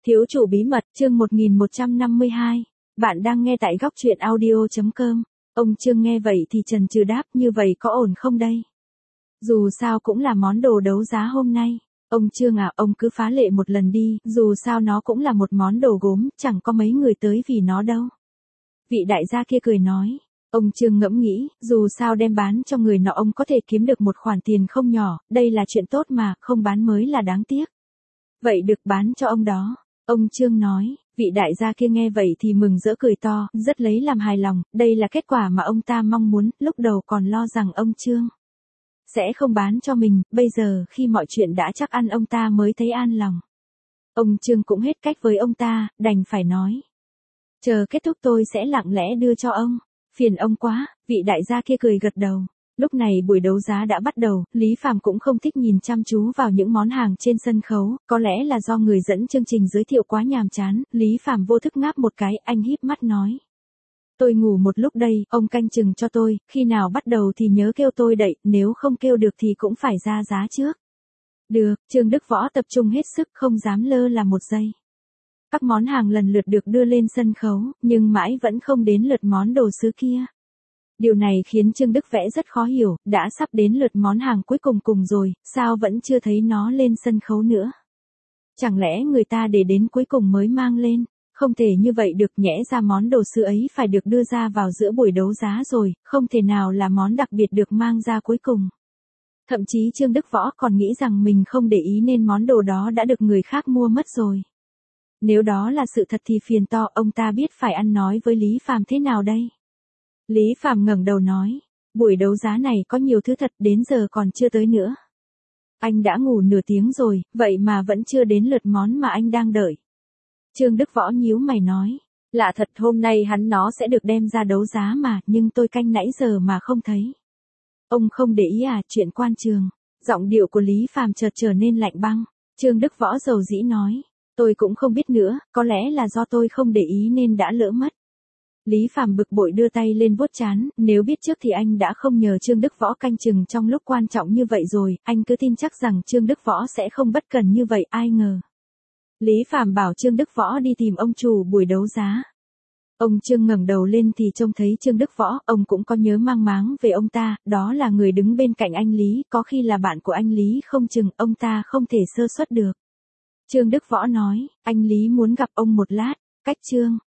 Thiếu chủ bí mật, chương 1152. Bạn đang nghe tại góc truyện audio.com. Ông Trương nghe vậy thì chần chừ đáp, như vậy có ổn không đây? Dù sao cũng là món đồ đấu giá hôm nay. Ông Trương à, ông cứ phá lệ một lần đi, dù sao nó cũng là một món đồ gốm, chẳng có mấy người tới vì nó đâu. Vị đại gia kia cười nói. Ông Trương ngẫm nghĩ, dù sao đem bán cho người nọ ông có thể kiếm được một khoản tiền không nhỏ, đây là chuyện tốt mà, không bán mới là đáng tiếc. Vậy được bán cho ông đó. Ông Trương nói, vị đại gia kia nghe vậy thì mừng rỡ cười to, rất lấy làm hài lòng, đây là kết quả mà ông ta mong muốn, lúc đầu còn lo rằng ông Trương sẽ không bán cho mình, bây giờ khi mọi chuyện đã chắc ăn ông ta mới thấy an lòng. Ông Trương cũng hết cách với ông ta, đành phải nói. Chờ kết thúc tôi sẽ lặng lẽ đưa cho ông. Phiền ông quá, vị đại gia kia cười gật đầu. Lúc này buổi đấu giá đã bắt đầu, Lý Phàm cũng không thích nhìn chăm chú vào những món hàng trên sân khấu, có lẽ là do người dẫn chương trình giới thiệu quá nhàm chán, Lý Phàm vô thức ngáp một cái, anh híp mắt nói. Tôi ngủ một lúc đây, ông canh chừng cho tôi, khi nào bắt đầu thì nhớ kêu tôi đậy, nếu không kêu được thì cũng phải ra giá trước. Được, Trương Đức Võ tập trung hết sức không dám lơ là một giây. Các món hàng lần lượt được đưa lên sân khấu, nhưng mãi vẫn không đến lượt món đồ sứ kia. Điều này khiến Trương Đức Vẽ rất khó hiểu, đã sắp đến lượt món hàng cuối cùng rồi, sao vẫn chưa thấy nó lên sân khấu nữa? Chẳng lẽ người ta để đến cuối cùng mới mang lên? Không thể như vậy được, nhẽ ra món đồ sứ ấy phải được đưa ra vào giữa buổi đấu giá rồi, không thể nào là món đặc biệt được mang ra cuối cùng. Thậm chí Trương Đức Võ còn nghĩ rằng mình không để ý nên món đồ đó đã được người khác mua mất rồi. Nếu đó là sự thật thì phiền to, ông ta biết phải ăn nói với Lý Phàm thế nào đây? Lý Phàm ngẩng đầu nói, buổi đấu giá này có nhiều thứ thật, đến giờ còn chưa tới nữa. Anh đã ngủ nửa tiếng rồi, vậy mà vẫn chưa đến lượt món mà anh đang đợi. Trương Đức Võ nhíu mày nói, lạ thật, hôm nay nó sẽ được đem ra đấu giá mà, nhưng tôi canh nãy giờ mà không thấy. Ông không để ý à, chuyện quan trường. Giọng điệu của Lý Phàm chợt trở nên lạnh băng. Trương Đức Võ dầu dĩ nói, tôi cũng không biết nữa, có lẽ là do tôi không để ý nên đã lỡ mất. Lý Phàm bực bội đưa tay lên vuốt trán, nếu biết trước thì anh đã không nhờ Trương Đức Võ canh chừng trong lúc quan trọng như vậy rồi, anh cứ tin chắc rằng Trương Đức Võ sẽ không bất cần như vậy, ai ngờ. Lý Phàm bảo Trương Đức Võ đi tìm ông chủ buổi đấu giá. Ông Trương ngẩng đầu lên thì trông thấy Trương Đức Võ, ông cũng có nhớ mang máng về ông ta, đó là người đứng bên cạnh anh Lý, có khi là bạn của anh Lý không chừng, ông ta không thể sơ suất được. Trương Đức Võ nói, anh Lý muốn gặp ông một lát, cách Trương